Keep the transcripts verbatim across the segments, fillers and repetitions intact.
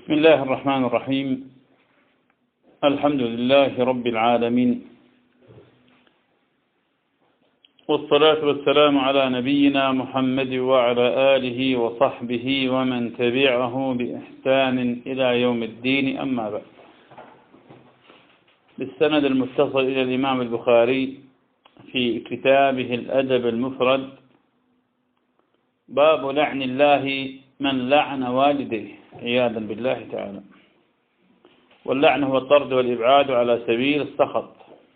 بسم الله الرحمن الرحيم. الحمد لله رب العالمين، والصلاة والسلام على نبينا محمد وعلى آله وصحبه ومن تبعه بإحسان إلى يوم الدين، أما بعد. بالسند المتصل إلى الإمام البخاري في كتابه الأدب المفرد، باب لعن الله من لعن والديه عياذا بالله تعالى. واللعن هو الطرد والإبعاد على سبيل السخط،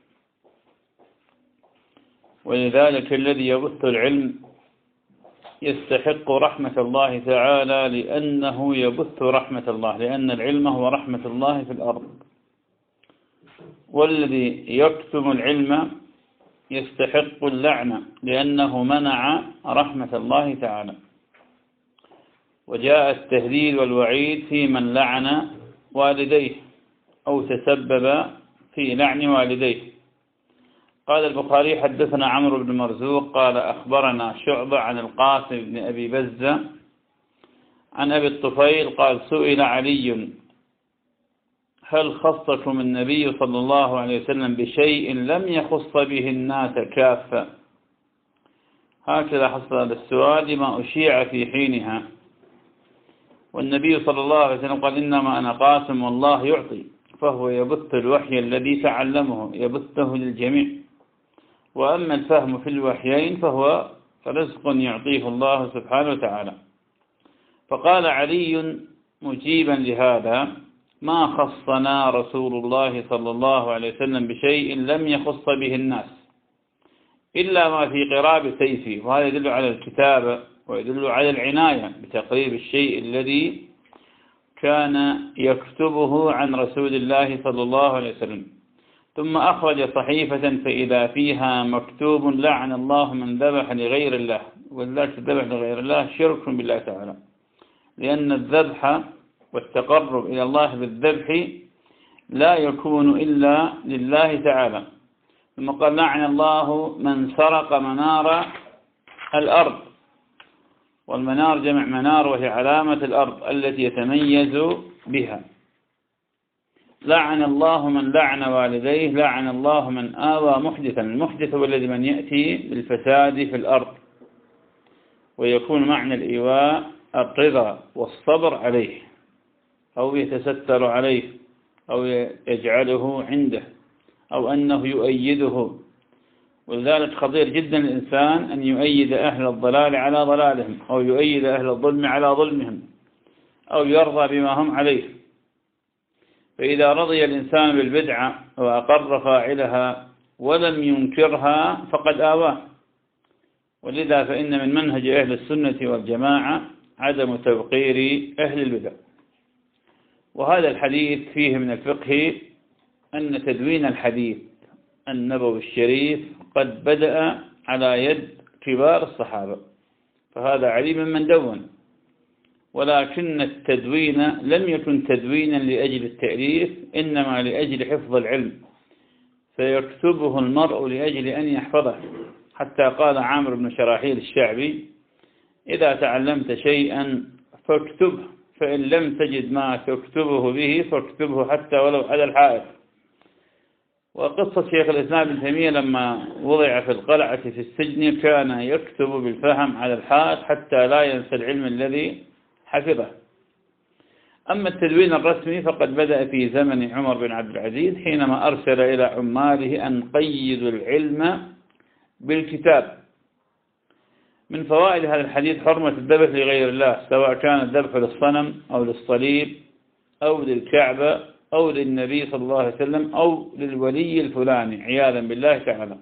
ولذلك الذي يبث العلم يستحق رحمة الله تعالى، لأنه يبث رحمة الله، لأن العلم هو رحمة الله في الأرض. والذي يكتم العلم يستحق اللعن، لأنه منع رحمة الله تعالى. وجاء التهديد والوعيد في من لعن والديه أو تسبب في لعن والديه. قال البخاري: حدثنا عمرو بن مرزوق قال أخبرنا شعبة عن القاسم بن أبي بزة عن أبي الطفيل قال: سئل علي: هل خصكم النبي صلى الله عليه وسلم بشيء لم يخص به الناس كافة؟ هكذا حصل هذا السؤال لما أشيع في حينها، والنبي صلى الله عليه وسلم قال: إنما أنا قاسم والله يعطي، فهو يبث الوحي الذي تعلمه، يبثه للجميع. وأما الفهم في الوحيين فهو رزق يعطيه الله سبحانه وتعالى. فقال علي مجيبا لهذا: ما خصنا رسول الله صلى الله عليه وسلم بشيء لم يخص به الناس إلا ما في قراب سيفي. وهذا يدل على الكتابة ويدل على العناية بتقريب الشيء الذي كان يكتبه عن رسول الله صلى الله عليه وسلم. ثم أخرج صحيفة فإذا فيها مكتوب: لعن الله من ذبح لغير الله. وذلك الذبح لغير الله شرك بالله تعالى، لأن الذبح والتقرب إلى الله بالذبح لا يكون إلا لله تعالى. ثم قال: لعن الله من سرق منار الأرض. والمنار جمع منار، وهي علامة الأرض التي يتميز بها. لعن الله من لعن والديه، لعن الله من آوى محدثا. المحدث هو الذي من يأتي بالفساد في الأرض، ويكون معنى الإيواء الرضا والصبر عليه، أو يتستر عليه، أو يجعله عنده، أو أنه يؤيده. ولذلك خطير جدا الإنسان أن يؤيد أهل الضلال على ضلالهم، أو يؤيد أهل الظلم على ظلمهم، أو يرضى بما هم عليه. فإذا رضي الإنسان بالبدعة وأقر فاعلها ولم ينكرها فقد آواه. ولذا فإن من منهج أهل السنة والجماعة عدم توقير أهل البدع. وهذا الحديث فيه من الفقه أن تدوين الحديث النبوي الشريف قد بدأ على يد كبار الصحابة، فهذا علي من دون. ولكن التدوين لم يكن تدوينا لأجل التأليف، إنما لأجل حفظ العلم، فيكتبه المرء لأجل أن يحفظه. حتى قال عامر بن شراحيل الشعبي: إذا تعلمت شيئا فاكتبه، فإن لم تجد ما تكتبه به فاكتبه حتى ولو على الحائط. وقصة شيخ الإسلام ابن تيمية لما وضع في القلعة في السجن كان يكتب بالفهم على الحائط حتى لا ينسى العلم الذي حفظه. أما التدوين الرسمي فقد بدأ في زمن عمر بن عبد العزيز، حينما أرسل إلى عماله أن قيدوا العلم بالكتاب. من فوائد هذا الحديث حرمة الذبح لغير الله، سواء كان الذبح للصنم أو للصليب أو للكعبة أو للنبي صلى الله عليه وسلم أو للولي الفلاني عياذا بالله تعالى.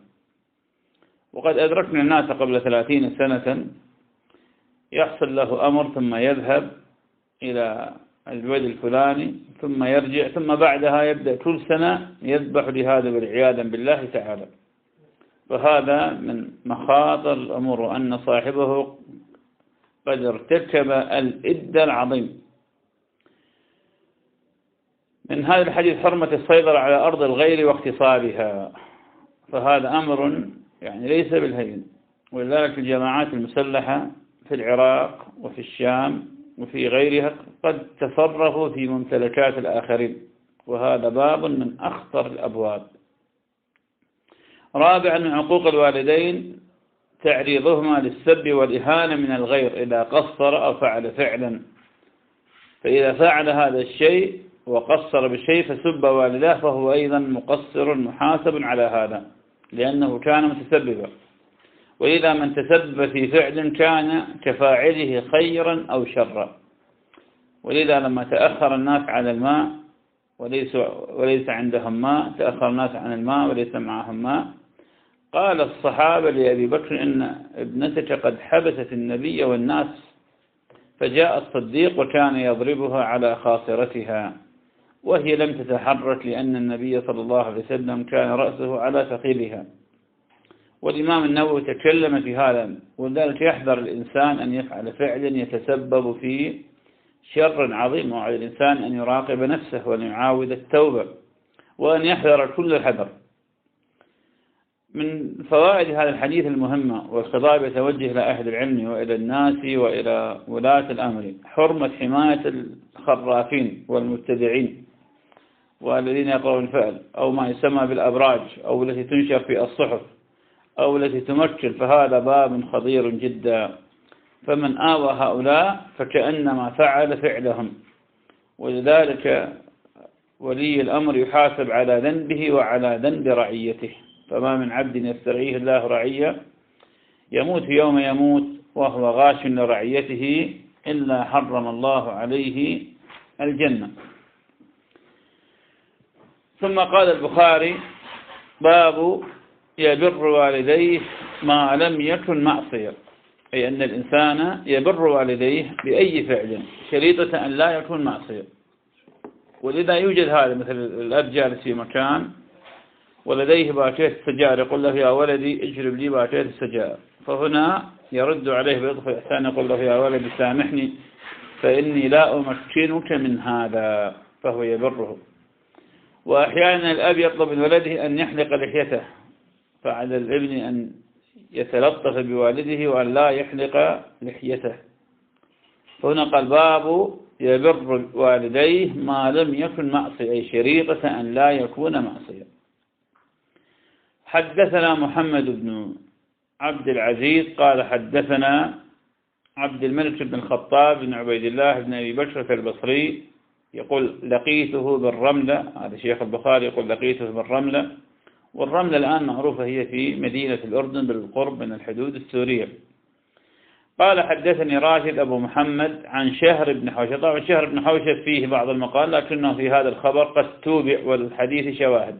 وقد أدركنا الناس قبل ثلاثين سنة يحصل له أمر ثم يذهب إلى الولي الفلاني ثم يرجع، ثم بعدها يبدأ كل سنة يذبح لهذا عياذا بالله تعالى. فهذا من مخاطر الأمور، وأن صاحبه قد ارتكب الإثم العظيم. من هذا الحديث حرمة السيطرة على أرض الغير واغتصابها، فهذا أمر يعني ليس بالهين. ولذلك الجماعات المسلحة في العراق وفي الشام وفي غيرها قد تصرفوا في ممتلكات الآخرين، وهذا باب من أخطر الأبواب. رابعا من عقوق الوالدين تعريضهما للسب والإهانة من الغير إذا قصر أو فعل فعلا، فإذا فعل هذا الشيء وقصر بالشيء فسب والداه فهو أيضا مقصر محاسب على هذا لأنه كان متسببا، وإذا من تسبب في فعل كان كفاعله خيرا أو شرا. ولذا لما تأخر الناس على الماء وليس, وليس عندهم ماء، تأخر الناس عن الماء وليس معهم ماء، قال الصحابة لأبي بكر إن ابنتك قد حبست النبي والناس، فجاء الصديق وكان يضربها على خاصرتها وهي لم تتحرك لأن النبي صلى الله عليه وسلم كان رأسه على فخذها. والإمام النووي تكلم في هذا، ولذلك يحذر الإنسان أن يفعل فعلا يتسبب في شر عظيم، وعلى الإنسان أن يراقب نفسه وأن يعاود التوبة وأن يحذر كل الحذر. من فوائد هذا الحديث المهمة والخطاب يتوجه إلى أهل العلم وإلى الناس وإلى ولاة الأمر حرمة حماية الخرافين والمبتدعين والذين يقرؤون الفعل أو ما يسمى بالأبراج أو التي تنشر في الصحف أو التي تمكن، فهذا باب خطير جدا. فمن آوى هؤلاء فكأنما فعل فعلهم، ولذلك ولي الأمر يحاسب على ذنبه وعلى ذنب رعيته. فما من عبد يسترعيه الله رعية يموت يوم يموت وهو غاش لرعيته إلا حرم الله عليه الجنة. ثم قال البخاري: باب يبر والديه ما لم يكن معصية، أي أن الإنسان يبر والديه بأي فعل شريطة أن لا يكون معصية. ولذا يوجد هذا، مثل الأب جالس في مكان ولديه باكيت السجائر يقول له: يا ولدي اجرب لي باكيت السجائر، فهنا يرد عليه بلطف الإحسان يقول له: يا ولدي سامحني فإني لا أمكنك من هذا، فهو يبره. وأحيانا الأب يطلب من ولده أن يحلق لحيته، فعلى الابن أن يتلطف بوالده وأن لا يحلق لحيته. فهنا قال: باب يبر والديه ما لم يكن معصية، أي شريطة أن لا يكون معصية. حدثنا محمد بن عبد العزيز قال حدثنا عبد الملك بن الخطاب بن عبيد الله بن أبي بكر البصري يقول: لقيته بالرملة. هذا شيخ البخاري يقول: لقيته بالرملة، والرملة الآن معروفة هي في مدينة الأردن بالقرب من الحدود السورية. قال: حدثني راشد أبو محمد عن شهر بن حوشب. طبعا شهر بن حوشب فيه بعض المقال، لكنه في هذا الخبر قد توبع والحديث شواهد.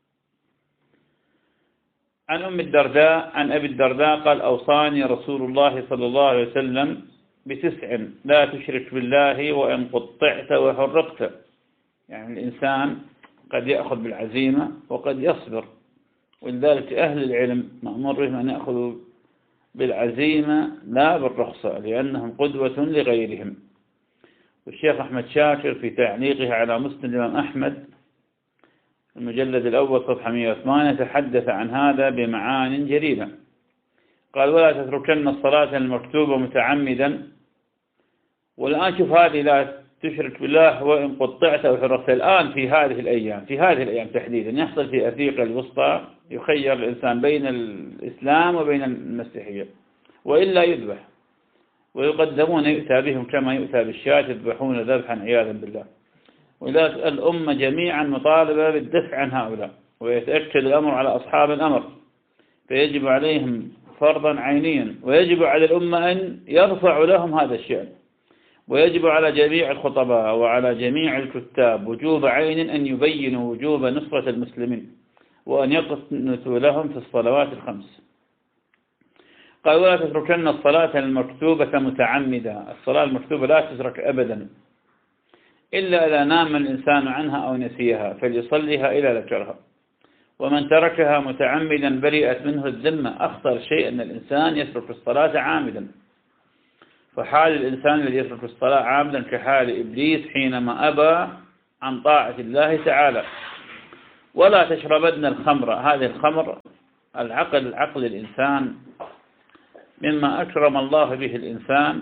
عن أم الدرداء عن أبي الدرداء قال: أوصاني رسول الله صلى الله عليه وسلم بتسع: لا تشرك بالله وإن قطعت وحرقت. يعني الإنسان قد يأخذ بالعزيمة وقد يصبر، ولذلك أهل العلم مأمور بهم أن يأخذوا بالعزيمة لا بالرخصة، لأنهم قدوة لغيرهم. والشيخ أحمد شاكر في تعليقه على مسند الإمام أحمد المجلد الأول صفحة مئة وثمانية تحدث عن هذا بمعان جليلة. قال: ولا تتركن الصلاة المكتوبة متعمدا. والآن شوف هذه: لا تشرك بالله وإن قطعت أو حرقت. الآن في هذه الأيام في هذه الأيام تحديدا يحصل في أفريقيا الوسطى يخير الإنسان بين الإسلام وبين المسيحية، وإلا يذبح، ويقدمون يؤتى بهم كما يؤتى بالشاة يذبحون ذبحا عياذا بالله. ولذلك الأمة جميعا مطالبة بالدفع عن هؤلاء، ويتأكد الأمر على أصحاب الأمر، فيجب عليهم فرضا عينيا، ويجب على الأمة أن يرفعوا لهم هذا الشأن، ويجب على جميع الخطباء وعلى جميع الكتاب وجوب عين أن يبينوا وجوب نصرة المسلمين وأن يقنتوا لهم في الصلوات الخمس. قال: ولا تتركن الصلاة المكتوبة متعمدا. الصلاة المكتوبة لا تترك أبدا إلا إذا نام الإنسان عنها أو نسيها فليصليها إلى ذكرها. ومن تركها متعمدا برئت منه الذمة. أخطر شيء أن الإنسان يترك الصلاة عامدا، فحال الإنسان الذي يترك الصلاة عامدا كحال إبليس حينما أبى عن طاعة الله تعالى. ولا تشربن الخمر. هذه الخمر العقل عقل الإنسان مما أكرم الله به الإنسان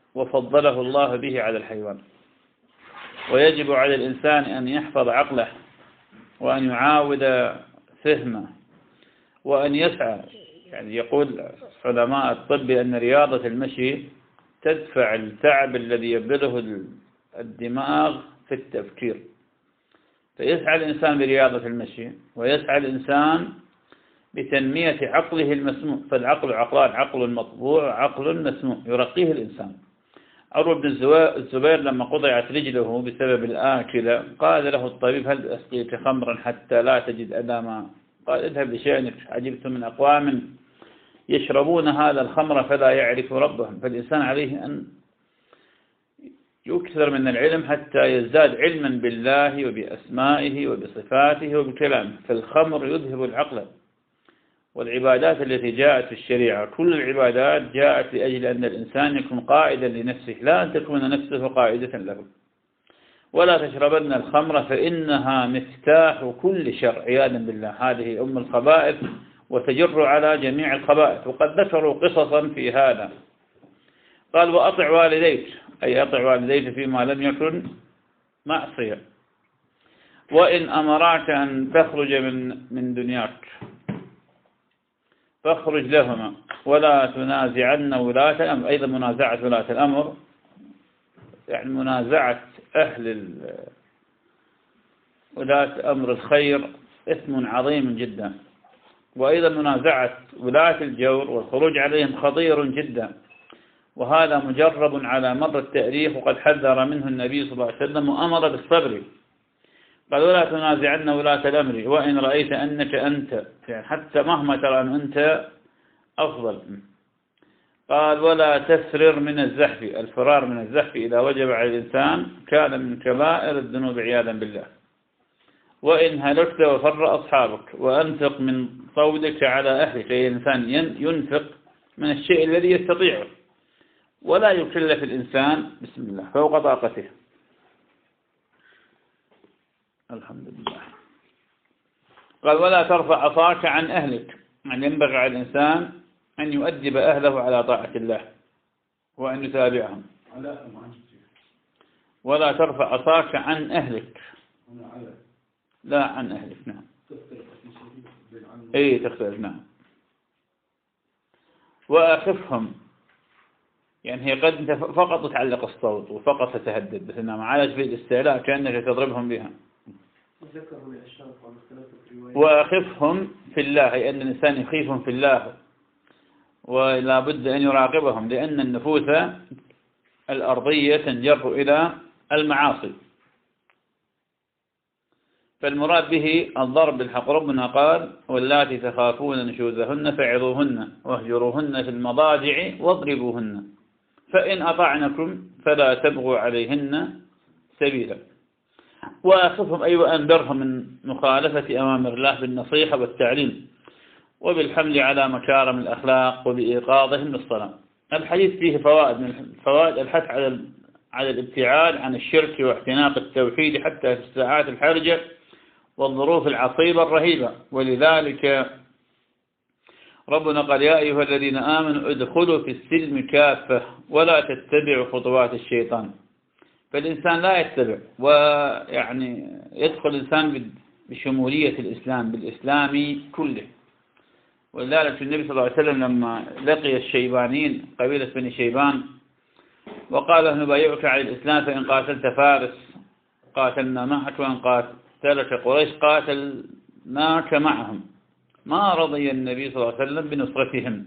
وفضله الله به على الحيوان. ويجب على الإنسان أن يحفظ عقله وأن يعاود فهمه وأن يسعى. يعني يقول علماء الطب أن رياضة المشي تدفع التعب الذي يبذله الدماغ في التفكير، فيسعى الإنسان برياضة المشي ويسعى الإنسان بتنمية عقله المسموع. فالعقل عقلان: عقل مطبوع وعقل مسموع يرقيه الإنسان. عروة بن الزبير لما قطعت رجله بسبب الآكلة قال له الطبيب: هل أسقيك خمرا حتى لا تجد ألاما؟ قال: اذهب لشأنك، عجبت من أقوام يشربون هذا الخمر فلا يعرف ربهم. فالإنسان عليه أن يكثر من العلم حتى يزداد علما بالله وبأسمائه وبصفاته وبكلامه. فالخمر يذهب العقل. والعبادات التي جاءت في الشريعة كل العبادات جاءت لأجل أن الإنسان يكون قائدا لنفسه، لا أن تكون نفسه قائدة له. ولا تشربن الخمر فإنها مفتاح كل شر، عياذا بالله. هذه أم الخبائث وتجر على جميع الخبائث. وقد ذكروا قصصا في هذا. قال: وأطع والديك، أي أطع والديك فيما لم يكن معصية. وإن أمراك أن تخرج من من دنياك فاخرج لهما ولا تنازعن ولاة الأمر. أيضا منازعة ولاة الأمر يعني منازعة أهل ولاة أمر الخير إثم عظيم جدا. وأيضا منازعة ولاة الجور والخروج عليهم خطير جدا، وهذا مجرب على مر التاريخ وقد حذر منه النبي صلى الله عليه وسلم وأمر بالصبر. قال: ولا تنازعن ولاة الأمر وإن رأيت أنك أنت، يعني حتى مهما ترى أن أنت أفضل. قال: ولا تفرر من الزحف، الفرار من الزحف إذا وجب على الإنسان كان من كبائر الذنوب عياذا بالله. وإن هلكت وفر أصحابك وأنفق من صودك على أهلك، أي الإنسان ينفق من الشيء الذي يستطيعه ولا يكلف الإنسان بسم الله فوق طاقته. الحمد لله. قال: ولا ترفع عصاك عن أهلك، يعني ينبغي على الإنسان أن يؤدب أهله على طاعة الله وأن يتابعهم. ولا ترفع عصاك عن أهلك، لا عن أهلك. نعم. أي تختلف. نعم. وأخفهم، يعني هي قد أنت فقط تتعلق الصوت وفقط تتهدد، بس إنما عالج في الاستعلاء كأنك تضربهم بها. وأخفهم في الله، أي أن الإنسان يخيفهم في الله ولا بد أن يراقبهم، لأن النفوس الأرضية تنجر إلى المعاصي. فالمراد به الضرب بالحق. ربنا قال: واللاتي تخافون نشوزهن فعظوهن واهجروهن في المضاجع واضربوهن فإن أطعنكم فلا تبغوا عليهن سبيلا. وأخفهم أي وأنذرهم من مخالفة أوامر الله بالنصيحة والتعليم وبالحمل على مكارم الأخلاق وبإيقاظهم للصلاة. الحديث فيه فوائد، من فوائد الحث على على الابتعاد عن الشرك واعتناق التوحيد حتى في الساعات الحرجة والظروف العصيبة الرهيبة. ولذلك ربنا قال: يا أيها الذين آمنوا ادخلوا في السلم كافة ولا تتبعوا خطوات الشيطان. فالإنسان لا يتبع، ويعني يدخل الإنسان بشمولية الإسلام، بالإسلام كله. ولذلك النبي صلى الله عليه وسلم لما لقي الشيبانيين قبيلة بني شيبان وقال: نبايعك على الإسلام فإن قاتلت فارس قاتلنا معك وإن قاتلك قريش قاتلناك معهم. ما رضي النبي صلى الله عليه وسلم بنصرتهم.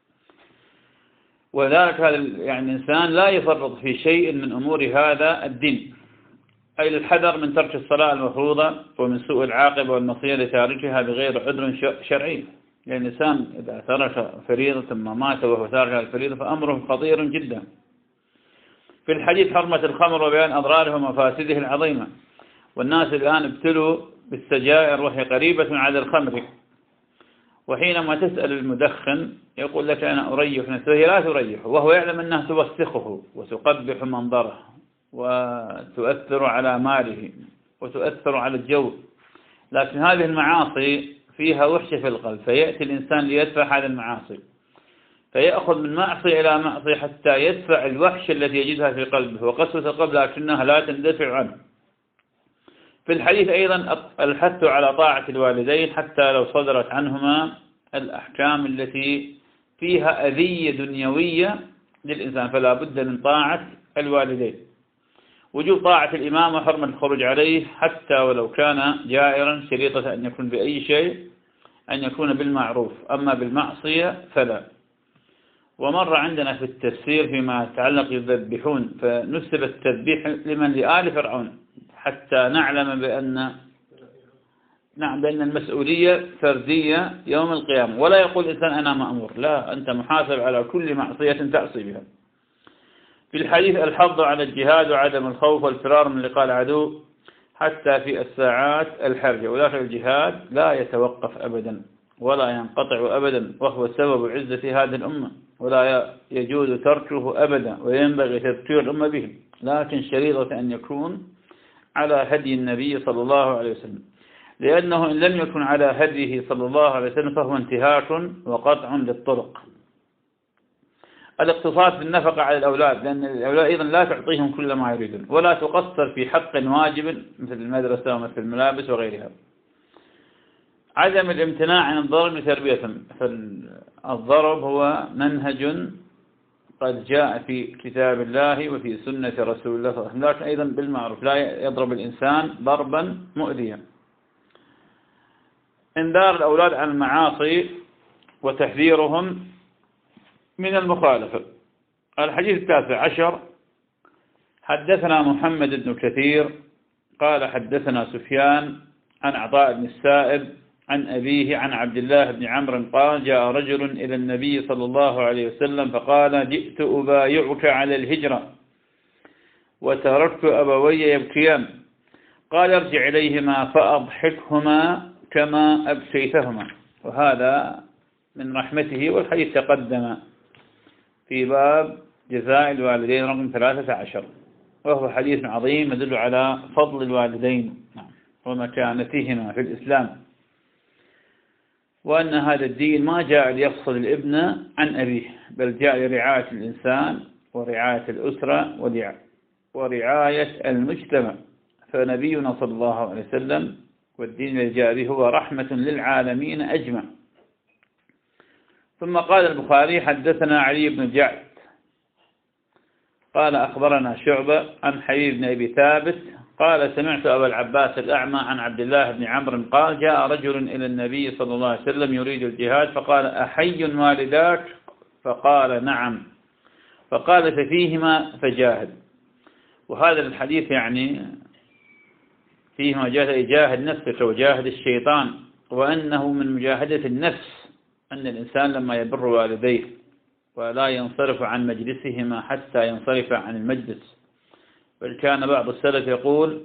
وذلك هذا يعني الإنسان لا يفرط في شيء من أمور هذا الدين، أي الحذر من ترك الصلاة المفروضة ومن سوء العاقبة والمصير لتاركها بغير عذر شرعي. يعني الإنسان إذا ترك فريضة ثم مات وهو تارك الفريضة فأمره خطير جدا. في الحديث حرمة الخمر وبيان أضراره ومفاسده العظيمة. والناس الآن ابتلوا بالسجائر وهي قريبة على الخمر، وحينما تسأل المدخن يقول لك: أنا أريح نفسه، هي لا تريح وهو يعلم أنها توسخه وتقبح منظره وتؤثر على ماله وتؤثر على الجو. لكن هذه المعاصي فيها وحشة في القلب، فيأتي الإنسان ليدفع هذه المعاصي فيأخذ من معصية إلى معصية حتى يدفع الوحش التي يجدها في قلبه وقسوة القلب لكنها لا تندفع عنه. في الحديث أيضا الحث على طاعة الوالدين حتى لو صدرت عنهما الأحكام التي فيها أذية دنيوية للإنسان، فلا بد من طاعة الوالدين. وجوب طاعة الإمام وحرمة الخروج عليه حتى ولو كان جائرا، شريطة أن يكون بأي شيء، أن يكون بالمعروف، أما بالمعصية فلا. ومر عندنا في التفسير فيما يتعلق يذبحون، فنسب التذبيح لمن لآل فرعون حتى نعلم بأن نعم بأن المسؤولية فردية يوم القيامة، ولا يقول الإنسان أنا مأمور، لا، أنت محاسب على كل معصية تعصي بها. في الحديث الحظ على الجهاد وعدم الخوف والفرار من لقاء العدو حتى في الساعات الحرجة، وداخل الجهاد لا يتوقف أبدا ولا ينقطع أبدا، وهو سبب عزة هذه الأمة، ولا يجوز تركه أبدا، وينبغي تذكير الأمة به، لكن شريطة أن يكون على هدي النبي صلى الله عليه وسلم، لأنه إن لم يكن على هديه صلى الله عليه وسلم فهو انتهاك وقطع للطرق. الاقتصاد بالنفقة على الأولاد، لأن الأولاد أيضا لا تعطيهم كل ما يريدون، ولا تقصر في حق واجب مثل المدرسة ومثل الملابس وغيرها. عدم الامتناع عن الضرب لتربيتهم، فالضرب هو منهج قد جاء في كتاب الله وفي سنة رسول الله صلى الله عليه وسلم، لكن أيضا بالمعروف، لا يضرب الإنسان ضربا مؤذيا. انذار الأولاد عن المعاصي وتحذيرهم من المخالفة. الحديث التاسع عشر: حدثنا محمد بن كثير قال حدثنا سفيان عن عطاء بن السائب عن أبيه عن عبد الله بن عمرو قال: جاء رجل إلى النبي صلى الله عليه وسلم فقال: جئت أبايعك على الهجرة وتركت أبوي يبكيان. قال: ارجع إليهما فأضحكهما كما أبكيتهما. وهذا من رحمته، والحديث تقدم في باب جزاء الوالدين رقم ثلاثة عشر، وهو حديث عظيم يدل على فضل الوالدين ومكانتهما في الإسلام، وأن هذا الدين ما جاء ليفصل الابن عن أبيه، بل جاء لرعاية الإنسان ورعاية الأسرة ورعاية المجتمع. فنبينا صلى الله عليه وسلم والدين الذي جاء به هو رحمة للعالمين أجمع. ثم قال البخاري: حدثنا علي بن جعد قال أخبرنا شعبة عن حبيب بن أبي ثابت قال: سمعت أبا العباس الأعمى عن عبد الله بن عمرو قال: جاء رجل إلى النبي صلى الله عليه وسلم يريد الجهاد، فقال: أحي والداك؟ فقال: نعم. فقال: ففيهما فجاهد. وهذا الحديث يعني فيهما جاهد يجاهد نفسك وجاهد الشيطان، وأنه من مجاهدة النفس أن الإنسان لما يبر والديه ولا ينصرف عن مجلسهما حتى ينصرف عن المجلس. بل كان بعض السلف يقول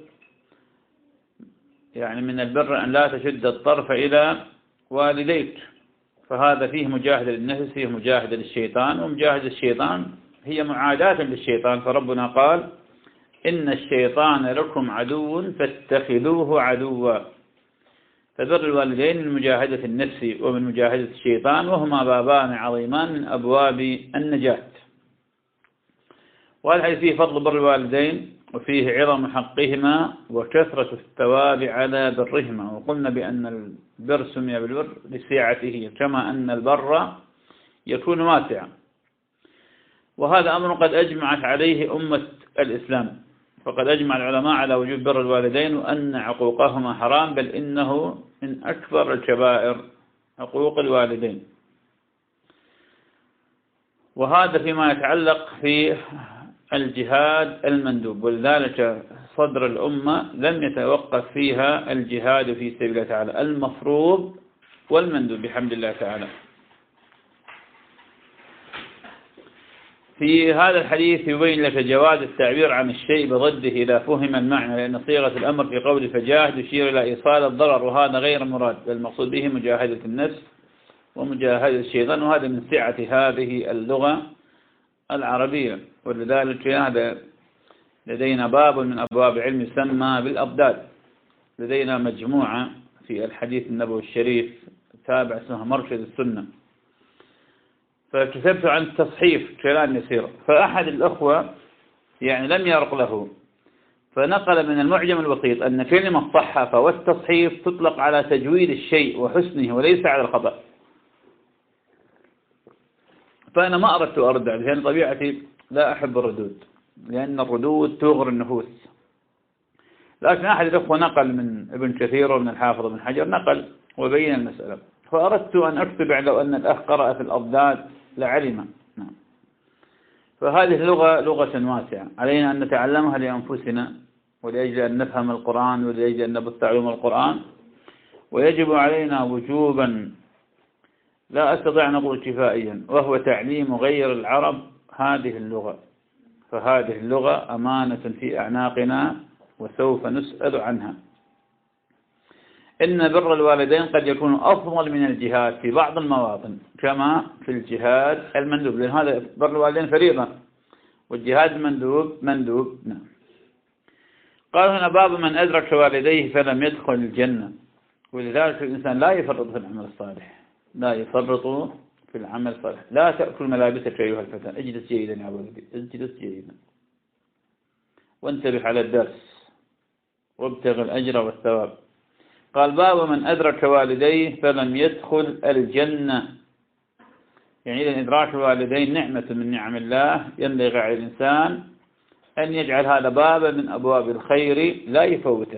يعني من البر أن لا تشد الطرف إلى والديك، فهذا فيه مجاهدة للنفس، فيه مجاهدة للشيطان، ومجاهدة الشيطان هي معاداة للشيطان. فربنا قال: إن الشيطان لكم عدو فاتخذوه عدوا. فبر الوالدين من مجاهدة النفس ومن مجاهدة الشيطان، وهما بابان عظيمان من أبواب النجاة. والحديث فيه فضل بر الوالدين، وفيه عظم حقهما وكثرة الثواب على برهما. وقلنا بأن البر سمي بالبر لسعته، كما أن البر يكون واسعا. وهذا أمر قد أجمعت عليه أمة الإسلام، فقد أجمع العلماء على وجوب بر الوالدين وأن عقوقهما حرام، بل إنه من أكبر الكبائر عقوق الوالدين. وهذا فيما يتعلق في الجهاد المندوب، ولذلك صدر الأمة لم يتوقف فيها الجهاد في سبيل الله تعالى، المفروض والمندوب بحمد الله تعالى. في هذا الحديث يبين لك جواز التعبير عن الشيء بضده إذا فهم المعنى، لأن صيغة الأمر في قول فجاهد يشير إلى إيصال الضرر، وهذا غير مراد، بل المقصود به مجاهدة النفس ومجاهدة الشيطان، وهذا من سعة هذه اللغة العربية. ولذلك هذا لدينا باب من أبواب علم يسمى بالأضداد، لدينا مجموعة في الحديث النبوي الشريف تابع اسمها مركز السنة. فكتبت عن التصحيف كلام يسير، فأحد الأخوة يعني لم يرق له، فنقل من المعجم الوسيط أن كلمة صحف والتصحيف تطلق على تجويد الشيء وحسنه وليس على الخطأ. فأنا ما أردت أرد عليه، لأن طبيعتي لا أحب الردود، لأن الردود تغر النفوس. لكن أحد الأخوة نقل من ابن كثير ومن الحافظ بن حجر نقل وبين المسألة، فأردت أن أكتب لو أن الأخ قرأ في الأضداد لعلم. نعم. فهذه اللغة لغة واسعة، علينا أن نتعلمها لأنفسنا ولأجل أن نفهم القرآن ولأجل أن نبث علوم القرآن، ويجب علينا وجوبا لا أستطيع أن أقول كفائيا، وهو تعليم غير العرب هذه اللغة. فهذه اللغة أمانة في أعناقنا وسوف نسأل عنها. إن بر الوالدين قد يكون أفضل من الجهاد في بعض المواطن كما في الجهاد المندوب، لأن هذا بر الوالدين فريضة والجهاد المندوب مندوب. نعم. قال هنا باب من أدرك والديه فلم يدخل الجنة، ولذلك الإنسان لا يفرط في العمل الصالح، لا يفرط في العمل الصالح. لا تأكل ملابسك أيها الفتى، اجلس جيدا يا ولدي، اجلس جيدا وانتبه على الدرس وابتغ الأجر والثواب. قال باب من أدرك والديه فلم يدخل الجنة، يعني إذا إدراك الوالدين نعمة من نعم الله، ينبغي على الإنسان أن يجعل هذا بابا من أبواب الخير لا يفوته.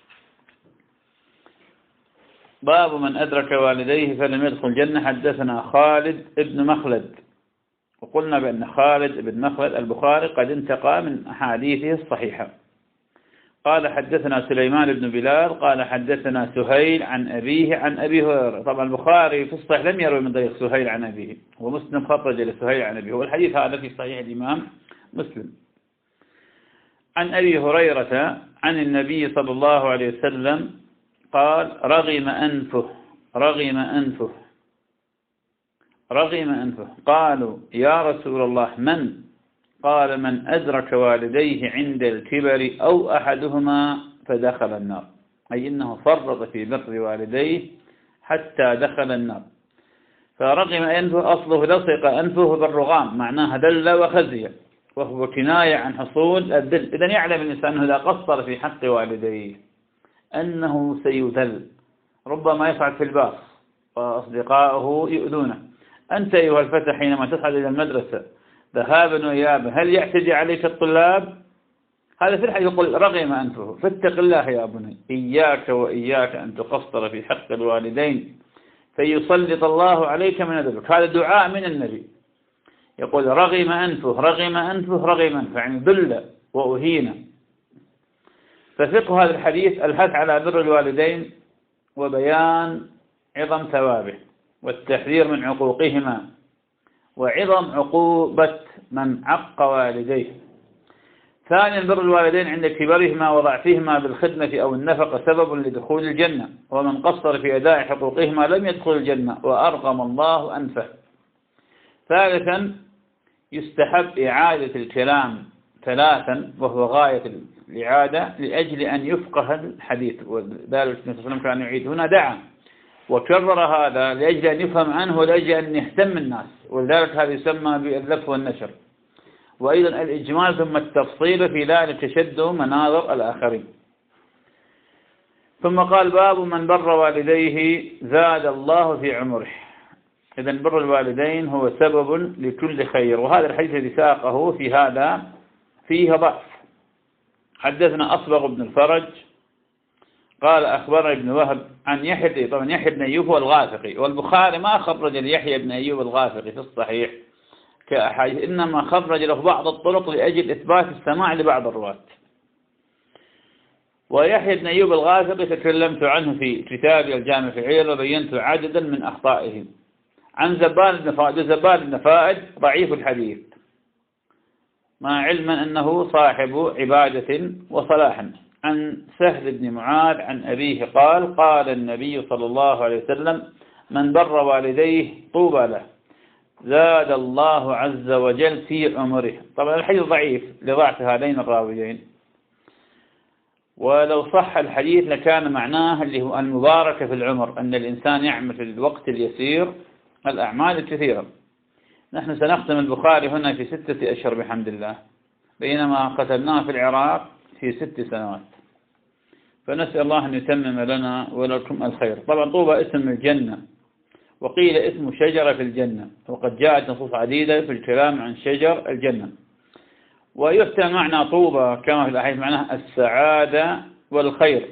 باب من أدرك والديه فلم يدخل الجنة. حدثنا خالد ابن مخلد، وقلنا بأن خالد ابن مخلد البخاري قد انتقى من أحاديثه الصحيحة. قال حدثنا سليمان بن بلال قال حدثنا سهيل عن أبيه عن أبي هريرة. طبعا البخاري في الصحيح لم يروي من طريق سهيل عن أبيه، ومسلم خرج لسهيل عن أبيه، والحديث هذا في صحيح الإمام مسلم. عن أبي هريرة عن النبي صلى الله عليه وسلم قال رغم أنفه رغم أنفه رغم أنفه قالوا يا رسول الله من؟ قال من أدرك والديه عند الكبر أو أحدهما فدخل النار، أي إنه فرط في بر والديه حتى دخل النار. فرغم أنفه أصله لصق أنفه بالرغام، معناها دل وخزي، وهو كناية عن حصول الذل. إذن يعلم الإنسان أنه إذا قصر في حق والديه أنه سيذل، ربما يصعد في الباص وأصدقائه يؤذونه. أنت أيها الفتى حينما تصعد إلى المدرسة ذهابا وإيابا هل يعتدي عليك الطلاب؟ هذا في الحقيقة يقول رغم أنفه. فاتق الله يا بني، إياك وإياك أن تقصر في حق الوالدين فيسلط الله عليك من ذلك. هذا دعاء من النبي، يقول رغم أنفه رغم أنفه رغم أنفه، يعني ذل وأهين. ففقه هذا الحديث الحث على بر الوالدين وبيان عظم ثوابه والتحذير من عقوقهما وعظم عقوبة من عق والديه. ثانيا بر الوالدين عند كبرهما وضعفهما بالخدمة أو النفقة سبب لدخول الجنة، ومن قصر في أداء حقوقهما لم يدخل الجنة وأرغم الله أنفه. ثالثا يستحب إعادة الكلام ثلاثا، وهو غاية الإعادة لأجل أن يفقه الحديث، وذلك النبي صلى الله عليه وسلم كان يعيد. هنا دعا وكرر هذا لأجل أن يفهم عنه ولأجل أن يهتم الناس، ولذلك هذا يسمى باللف والنشر. وأيضا الإجمال ثم التفصيل في ذلك تشد مناظر الآخرين. ثم قال باب من بر والديه زاد الله في عمره. إذن بر الوالدين هو سبب لكل خير، وهذا الحديث الذي ساقه في هذا فيه ضعف. حدثنا أصبغ بن الفرج قال أخبرنا ابن وهب عن يحيى، طبعا يحيى بن أيوب هو الغافقي، والبخاري ما خرج ليحيى بن أيوب الغافقي في الصحيح كأحاديث، إنما خرج له بعض الطرق لأجل إثبات السماع لبعض الرواة. ويحيى بن أيوب الغافقي تكلمت عنه في كتابي الجامع في العلل وبينت عددا من أخطائه. عن زبان بن فائد، زبان بن فائد ضعيف الحديث مع علما أنه صاحب عبادة وصلاح. عن سهل بن معاذ عن أبيه قال قال النبي صلى الله عليه وسلم من بر والديه طوبى له زاد الله عز وجل في عمره. طبعا الحديث ضعيف لضعف هذين الراويين، ولو صح الحديث لكان معناه اللي هو المباركة في العمر، أن الإنسان يعمل في الوقت اليسير الأعمال الكثيرة. نحن سنختم البخاري هنا في ستة أشهر بحمد الله، بينما قتلناه في العراق في ست سنوات. فنسأل الله أن يتمم لنا ولكم الخير. طبعا طوبى اسم الجنة، وقيل اسم شجرة في الجنة، وقد جاءت نصوص عديدة في الكلام عن شجر الجنة. ويحتمل معنى طوبى كما في الأحاديث معناه السعادة والخير.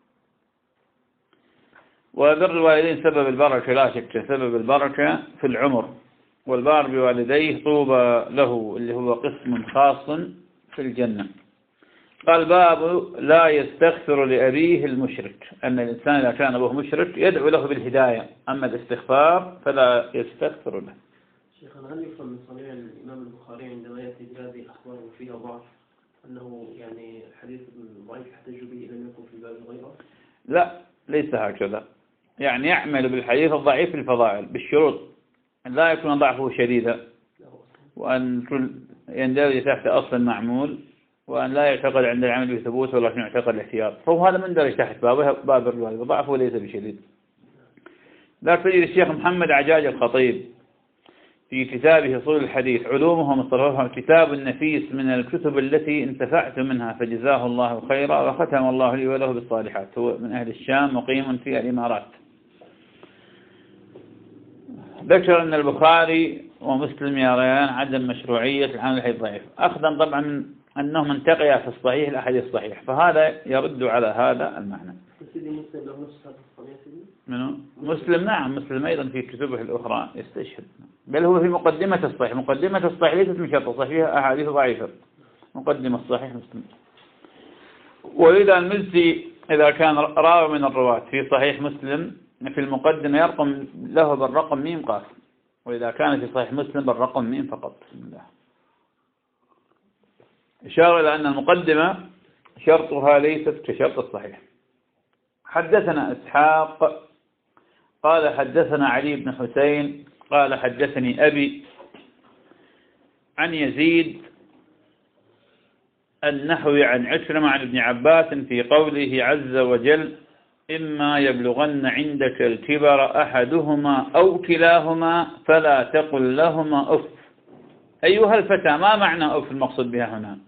وبر الوالدين سبب البركة لا شك، سبب البركة في العمر، والبار بوالديه طوبى له اللي هو قسم خاص في الجنة. قال باب لا يستغفر لأبيه المشرك، أن الإنسان إذا كان أبوه مشرك يدعو له بالهداية، أما الاستغفار فلا يستغفر له. شيخنا، هل يفهم من صنيع الإمام البخاري عندما يأتي بهذه الأخبار وفيها ضعف أنه يعني الحديث الضعيف يحتج به لم يكن في الباب غيره؟ لا، ليس هكذا. يعني يعمل بالحديث الضعيف في الفضائل بالشروط أن لا يكون ضعفه شديدا، وأن يندرج تحت أصل معمول، وأن لا يعتقد عند العمل بثبوت ولكن يعتقد الاحتياط، فهو هذا مندرج تحت بابه باب الرواية، وضعفه ليس بشديد. ذاك تجد الشيخ محمد عجاج الخطيب في كتابه أصول الحديث علومه ومصطلحها كتاب نفيس من الكتب التي انتفعت منها فجزاه الله خيرا وختم الله لي وله بالصالحات. هو من أهل الشام مقيم في الإمارات. ذكر أن البخاري ومسلم يريان عدم مشروعية العمل الحديث ضعيف، أخذا طبعا من أنه منتقي في الصحيح الأحاديث الصحيح، فهذا يرد على هذا المعنى. منه؟ مسلم نعم، مسلم أيضا في كتبه الأخرى يستشهد، بل هو في مقدمة الصحيح. مقدمة الصحيح ليست من شرط الصحيح، فيها أحاديث ضعيفة. مقدمة الصحيح مسلم. ولذا المزي إذا كان راوي من الرواة في صحيح مسلم في المقدمة يرقم له بالرقم ميم قاف، وإذا كان في صحيح مسلم بالرقم ميم فقط. بسم الله. إشارة إلى أن المقدمة شرطها ليست كشرط الصحيح. حدثنا إسحاق قال حدثنا علي بن حسين قال حدثني أبي عن يزيد النحوي عن عكرمة عن ابن عباس في قوله عز وجل إما يبلغن عندك الكبر أحدهما أو كلاهما فلا تقل لهما أف. أيها الفتى، ما معنى أف المقصود بها هنا؟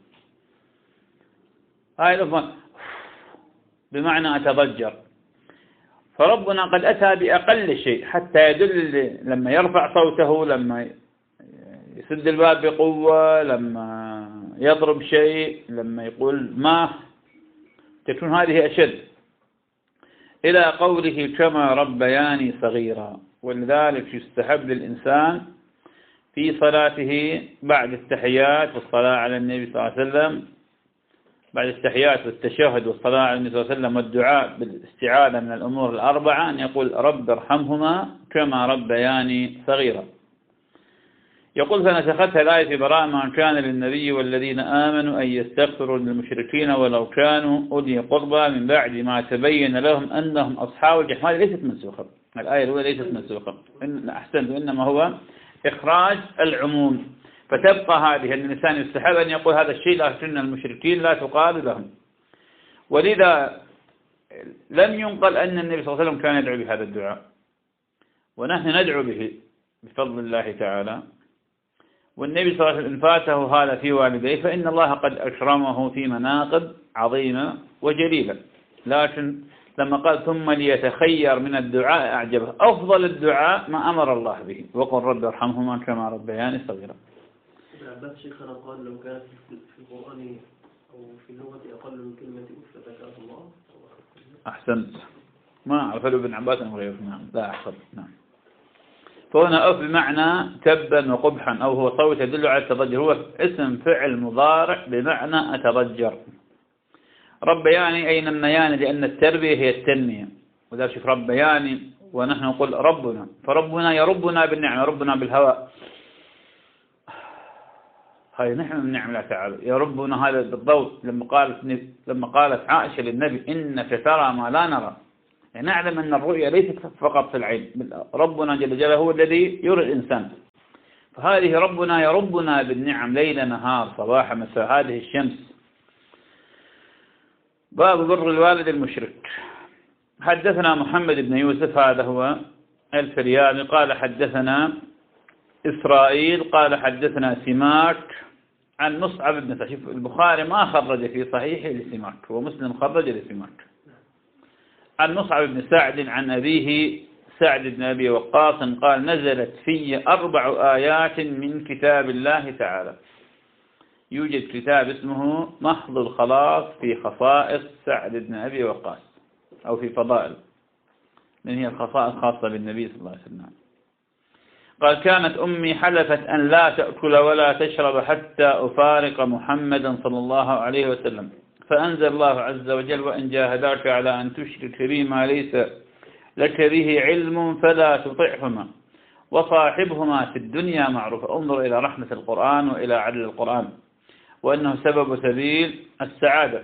هاي الأف بمعنى أتضجر، فربنا قد أتى بأقل شيء حتى يدل لما يرفع صوته، لما يسد الباب بقوة، لما يضرب شيء، لما يقول ما، تكون هذه أشد، إلى قوله كما ربياني صغيرا. ولذلك يستحب للإنسان في صلاته بعد التحيات والصلاة على النبي صلى الله عليه وسلم، بعد التحيات والتشهد والصلاة على النبي صلى الله عليه وسلم والدعاء بالاستعاذة من الأمور الأربعة أن يقول رب ارحمهما كما ربياني صغيرا. يقول فنسختها الآية في براءة ما كان للنبي والذين آمنوا أن يستغفروا للمشركين ولو كانوا أولي قربى من بعد ما تبين لهم أنهم أصحاب الجحيم. هذه ليست منسوخة، الآية الأولى ليست منسوخة، إن أحسنت، إنما هو إخراج العموم. فتبقى هذه أن الإنسان يستحب أن يقول هذا الشيء لكن المشركين لا تقال لهم. ولذا لم ينقل أن النبي صلى الله عليه وسلم كان يدعو بهذا الدعاء، ونحن ندعو به بفضل الله تعالى. والنبي صلى الله عليه وسلم فاته هذا في والديه فإن الله قد أكرمه في مناقب عظيمة وجليلة، لكن لما قال ثم ليتخير من الدعاء أعجبه. أفضل الدعاء ما أمر الله به، وقل رب ارحمهما كما ربياني صغيرا. عباس شيخنا قال لو كانت في القرآن أو في اللغة أقل من كلمة أف لذكرها الله. أحسنت، ما أعرف له ابن عباس أو غيره. نعم، لا أحسن. نعم. فهنا أف بمعنى تبا وقبحا، أو هو صوت يدل على التضجر، هو اسم فعل مضارع بمعنى أتضجر. ربياني أي نمياني، لأن التربية هي التنمية، وذا شوف ربياني ونحن نقول ربنا، فربنا يربنا بالنعمة، يربنا بالهواء، هاي نحن من نعم الله تعالى. يربنا هذا بالضوء. لما قالت لما قالت عائشة للنبي إنك ترى ما لا نرى، يعني نعلم أن الرؤية ليست فقط في العين، ربنا جل جلاله هو الذي يرى الإنسان. فهذه ربنا يربنا بالنعم ليل نهار صباح مساء، هذه الشمس. باب بر الوالد المشرك. حدثنا محمد بن يوسف، هذا هو الفريابي، قال حدثنا إسرائيل قال حدثنا سماك عن مصعب بن سعد. البخاري ما خرج في صحيحه لسماك ومسلم خرج لسماك. عن مصعب بن سعد عن أبيه سعد بن أبي وقاص قال نزلت في أربع آيات من كتاب الله تعالى. يوجد كتاب اسمه محض الخلاص في خصائص سعد بن أبي وقاص أو في فضائل، من هي الخصائص الخاصة بالنبي صلى الله عليه وسلم. قال كانت أمي حلفت أن لا تأكل ولا تشرب حتى أفارق محمدا صلى الله عليه وسلم، فأنزل الله عز وجل وإن جاهداك على أن تشرك بي ما ليس لك به علم فلا تطعهما وصاحبهما في الدنيا معروفة. انظر إلى رحمة القرآن وإلى عدل القرآن وأنه سبب سبيل السعادة.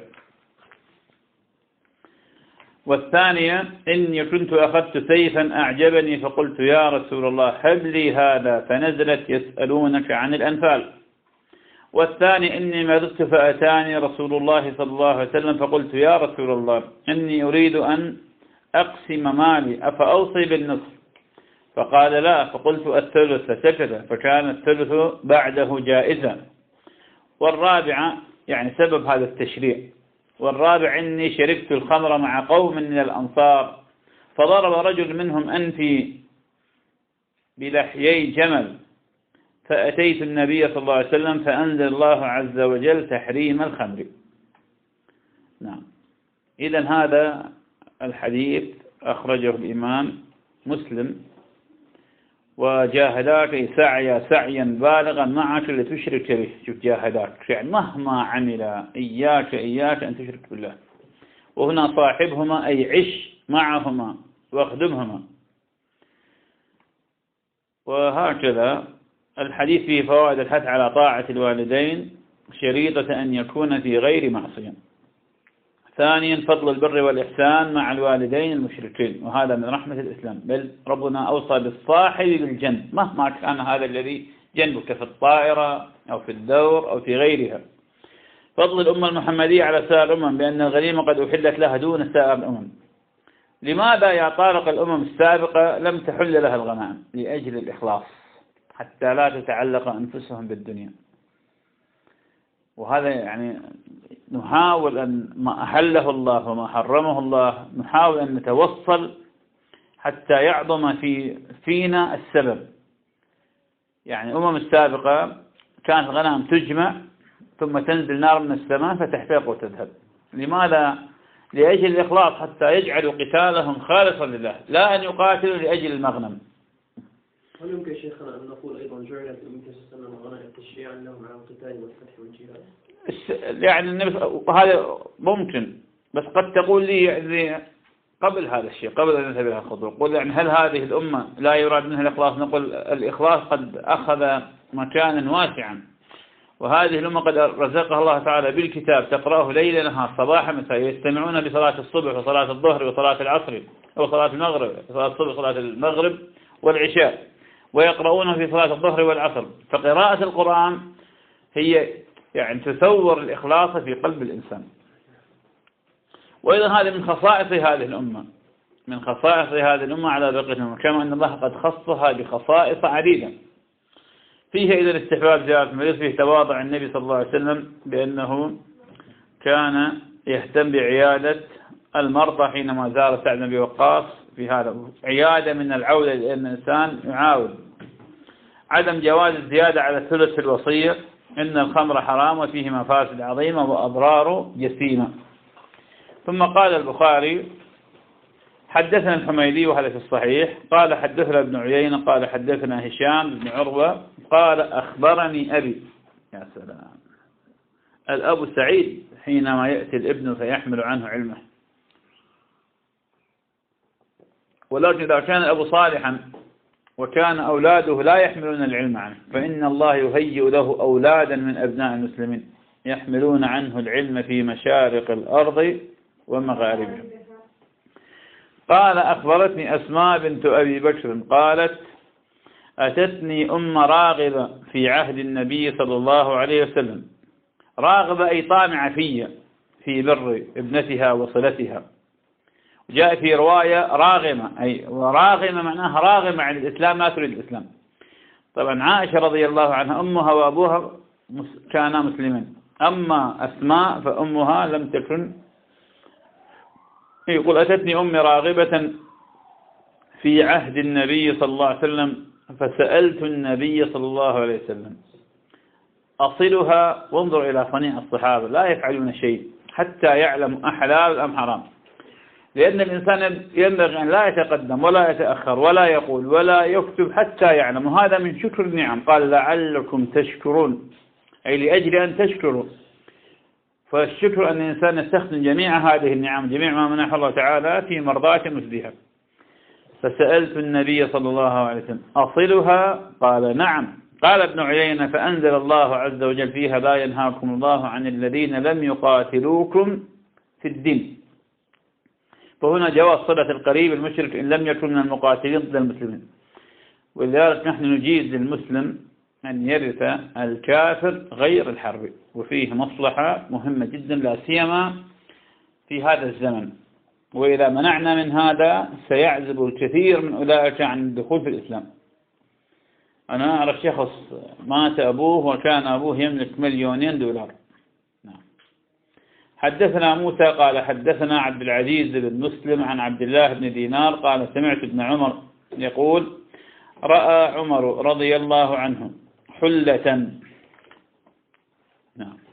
والثانية إني كنت أخذت سيفا أعجبني فقلت يا رسول الله هب لي هذا، فنزلت يسألونك عن الأنفال. والثاني إني مرضت فأتاني رسول الله صلى الله عليه وسلم فقلت يا رسول الله إني أريد أن أقسم مالي أفأوصي بالنصف، فقال لا، فقلت الثلث، فسكت، فكان الثلث بعده جائزا. والرابعة يعني سبب هذا التشريع. والرابع إني شربت الخمر مع قوم من الأنصار فضرب رجل منهم أنفي بلحيي جمل، فأتيت النبي صلى الله عليه وسلم فأنزل الله عز وجل تحريم الخمر. نعم. إذن هذا الحديث أخرجه الإمام مسلم. وجاهداك سعيا سعيا بالغا معك لتشرك به. شوف جاهداك يعني مهما عمل إياك إياك أن تشرك بالله. وهنا صاحبهما أي عش معهما واخدمهما. وهكذا الحديث فيه فوائد الحث على طاعة الوالدين شريطة أن يكون في غير معصية. ثانيا فضل البر والإحسان مع الوالدين المشركين، وهذا من رحمة الإسلام. بل ربنا أوصى بالصاحب بالجنب مهما كان هذا الذي جنبك في الطائرة أو في الدور أو في غيرها. فضل الأمة المحمدية على سائر الأمم بأن الغنيمة قد أحلت لها دون سائر الأمم. لماذا يا طارق الأمم السابقة لم تحل لها الغنائم؟ لأجل الإخلاص حتى لا تتعلق أنفسهم بالدنيا. وهذا يعني نحاول أن ما أحله الله وما حرمه الله نحاول أن نتوصل حتى يعظم في فينا السبب. يعني الأمم السابقة كانت الغنائم تجمع ثم تنزل نار من السماء فتحترق وتذهب. لماذا؟ لأجل الإخلاص حتى يجعلوا قتالهم خالصا لله، لا أن يقاتلوا لأجل المغنم. هل يمكن شيخنا أن نقول أيضا جعلت النبي صلى الله عليه وسلم غنائم تشريعا لهم على القتال والفتح والجهاد؟ يعني النبي هذا ممكن، بس قد تقول لي قبل هذا الشيء قبل أن نذهب إلى الخطوة قل يعني هل هذه الأمة لا يراد منها الإخلاص؟ نقول الإخلاص قد أخذ مكانا واسعا، وهذه الأمة قد رزقها الله تعالى بالكتاب تقرأه ليلا نهار صباحا مساء، يستمعون بصلاة الصبح وصلاة الظهر وصلاة العصر وصلاة المغرب، صلاة الصبح وصلاة المغرب والعشاء، ويقرؤونه في صلاة الظهر والعصر. فقراءة القرآن هي يعني تثور الإخلاص في قلب الإنسان. وإذا هذا من خصائص هذه الأمة من خصائص هذه الأمة على بقية الأمة، كما أن الله قد خصها بخصائص عديدة. فيها إذا استحباب زيارة المريض، فيه تواضع النبي صلى الله عليه وسلم بأنه كان يهتم بعيادة المرضى حينما زار سعد بن أبي وقاص. في هذا عيادة من العودة لأن الإنسان يعاود. عدم جواز الزيادة على الثلث في الوصية، إن الخمر حرام وفيه مفاسد عظيمة وأضرار جسيمة. ثم قال البخاري حدثنا الحميدي وهذا في الصحيح قال حدثنا ابن عيينة قال حدثنا هشام بن عروة قال أخبرني أبي. يا سلام، الأب سعيد حينما يأتي الابن فيحمل عنه علمه. ولكن إذا كان الأب صالحا وكان أولاده لا يحملون العلم عنه فإن الله يهيئ له أولادا من أبناء المسلمين يحملون عنه العلم في مشارق الأرض ومغاربها. قال أخبرتني أسماء بنت أبي بكر قالت أتتني أم راغبة في عهد النبي صلى الله عليه وسلم. راغبة أي طامعة في في بر ابنتها وصلتها. جاء في رواية راغمة أي راغمة معناها راغمة عن الإسلام ما تريد الإسلام. طبعا عائشة رضي الله عنها أمها وأبوها كانا مسلمين، أما أسماء فأمها لم تكن. يقول أتتني أمي راغبة في عهد النبي صلى الله عليه وسلم فسألت النبي صلى الله عليه وسلم أصلها. وانظر إلى صنيع الصحابة، لا يفعلون شيء حتى يعلم أحلال أم حرام، لأن الإنسان ينبغي أن لا يتقدم ولا يتأخر ولا يقول ولا يكتب حتى يعلم، وهذا من شكر النعم. قال لعلكم تشكرون، أي لأجل أن تشكروا. فالشكر أن الإنسان يستخدم جميع هذه النعم، جميع ما منح الله تعالى في مرضاة مثلها. فسألت النبي صلى الله عليه وسلم أصلها؟ قال نعم. قال ابن عيينة فأنزل الله عز وجل فيها لا ينهاكم الله عن الذين لم يقاتلوكم في الدين. فهنا جواز صلة القريب المشرك إن لم يكن من المقاتلين ضد المسلمين، ولذلك نحن نجيز للمسلم أن يرث الكافر غير الحرب، وفيه مصلحة مهمة جدا لا سيما في هذا الزمن. وإذا منعنا من هذا سيعزب الكثير من أولئك عن الدخول في الإسلام. أنا أعرف شخص مات أبوه وكان أبوه يملك مليونين دولار. نعم. حدثنا موسى قال حدثنا عبد العزيز بن مسلم عن عبد الله بن دينار قال سمعت ابن عمر يقول رأى عمر رضي الله عنه حلة نعم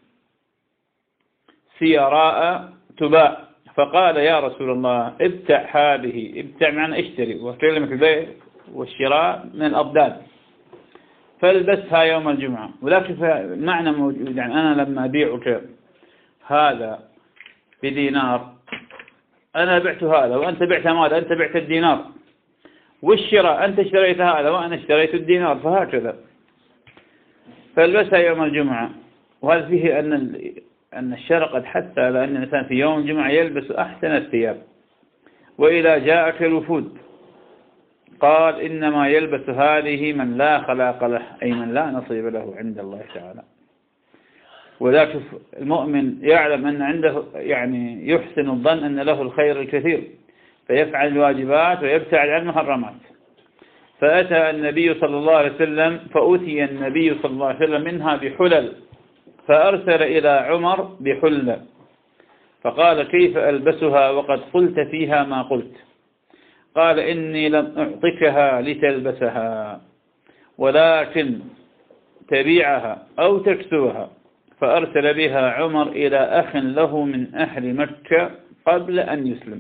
سيراء تباع، فقال يا رسول الله ابتع هذه. ابتع معنى اشتري، وكلمة البيع والشراء من الأضداد. فالبسها يوم الجمعة. ولكن المعنى موجود، يعني أنا لما أبيعك هذا بدينار، أنا بعت هذا وأنت بعت ماذا؟ أنت بعت الدينار. والشراء أنت اشتريت هذا وأنا اشتريت الدينار، فهكذا. فالبسها يوم الجمعة. وهذا فيه أن أن الشرع قد حث على أن الإنسان في يوم الجمعة يلبس أحسن الثياب. وإذا جاءك الوفود قال إنما يلبس هذه من لا خلاق له، أي من لا نصيب له عند الله تعالى. وذاك المؤمن يعلم أن عنده، يعني يحسن الظن أن له الخير الكثير، فيفعل الواجبات ويبتعد عن المحرمات. فأتى النبي صلى الله عليه وسلم فأتي النبي صلى الله عليه وسلم منها بحلل، فأرسل إلى عمر بحلة فقال كيف ألبسها وقد قلت فيها ما قلت؟ قال إني لم أعطكها لتلبسها ولكن تبيعها أو تكسوها. فأرسل بها عمر إلى أخ له من أهل مكة قبل أن يسلم.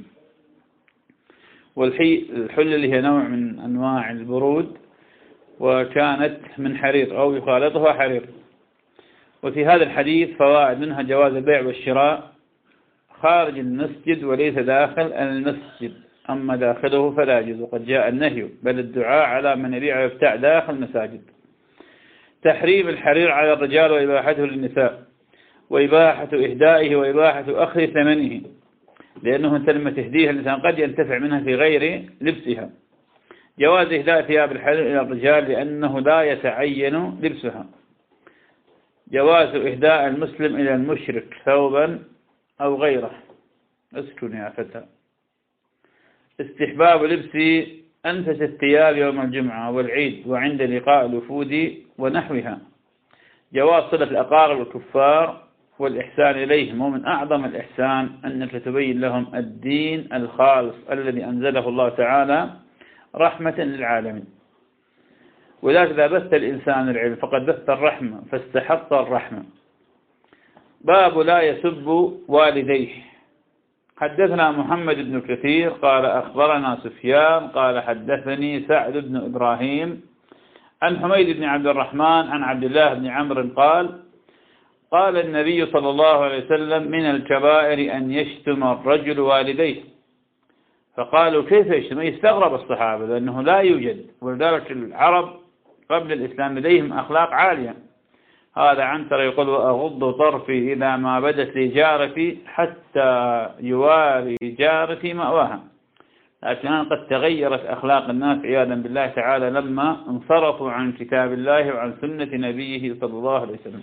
والحلة اللي هي نوع من أنواع البرود، وكانت من حرير أو يخالطها حرير. وفي هذا الحديث فوائد، منها جواز البيع والشراء خارج المسجد وليس داخل المسجد، أما داخله فلا يجوز، وقد جاء النهي بل الدعاء على من يبيع ويبتاع داخل المساجد. تحريم الحرير على الرجال وإباحته للنساء، وإباحة إهدائه وإباحة أخذ ثمنه، لأنه تلمة تهديها الإنسان قد ينتفع منها في غير لبسها. جواز إهداء ثياب الحرير إلى الرجال لأنه لا يتعين لبسها. جواز إهداء المسلم إلى المشرك ثوبا أو غيره. اسكن يا فتى. استحباب لبس أنفس الثياب يوم الجمعة والعيد وعند لقاء الوفود ونحوها. جواز صلة الأقارب والكفار والإحسان إليهم، ومن أعظم الإحسان أنك تبين لهم الدين الخالص الذي أنزله الله تعالى رحمة للعالمين. ولذلك إذا بث الإنسان العلم فقد بث الرحمة فاستحق الرحمة. باب لا يسب والديه. حدثنا محمد بن كثير قال أخبرنا سفيان قال حدثني سعد بن إبراهيم عن حميد بن عبد الرحمن عن عبد الله بن عمرو قال قال النبي صلى الله عليه وسلم من الكبائر أن يشتم الرجل والديه. فقالوا كيف يشتم؟ يستغرب الصحابة لأنه لا يوجد، ولذلك العرب قبل الإسلام لديهم أخلاق عالية. هذا عنتر يقول وأغض طرفي إذا ما بدت لي جارتي حتى يواري جارتي مأواها. لكن قد تغيرت أخلاق الناس عياذا بالله تعالى لما انصرفوا عن كتاب الله وعن سنة نبيه صلى الله عليه وسلم.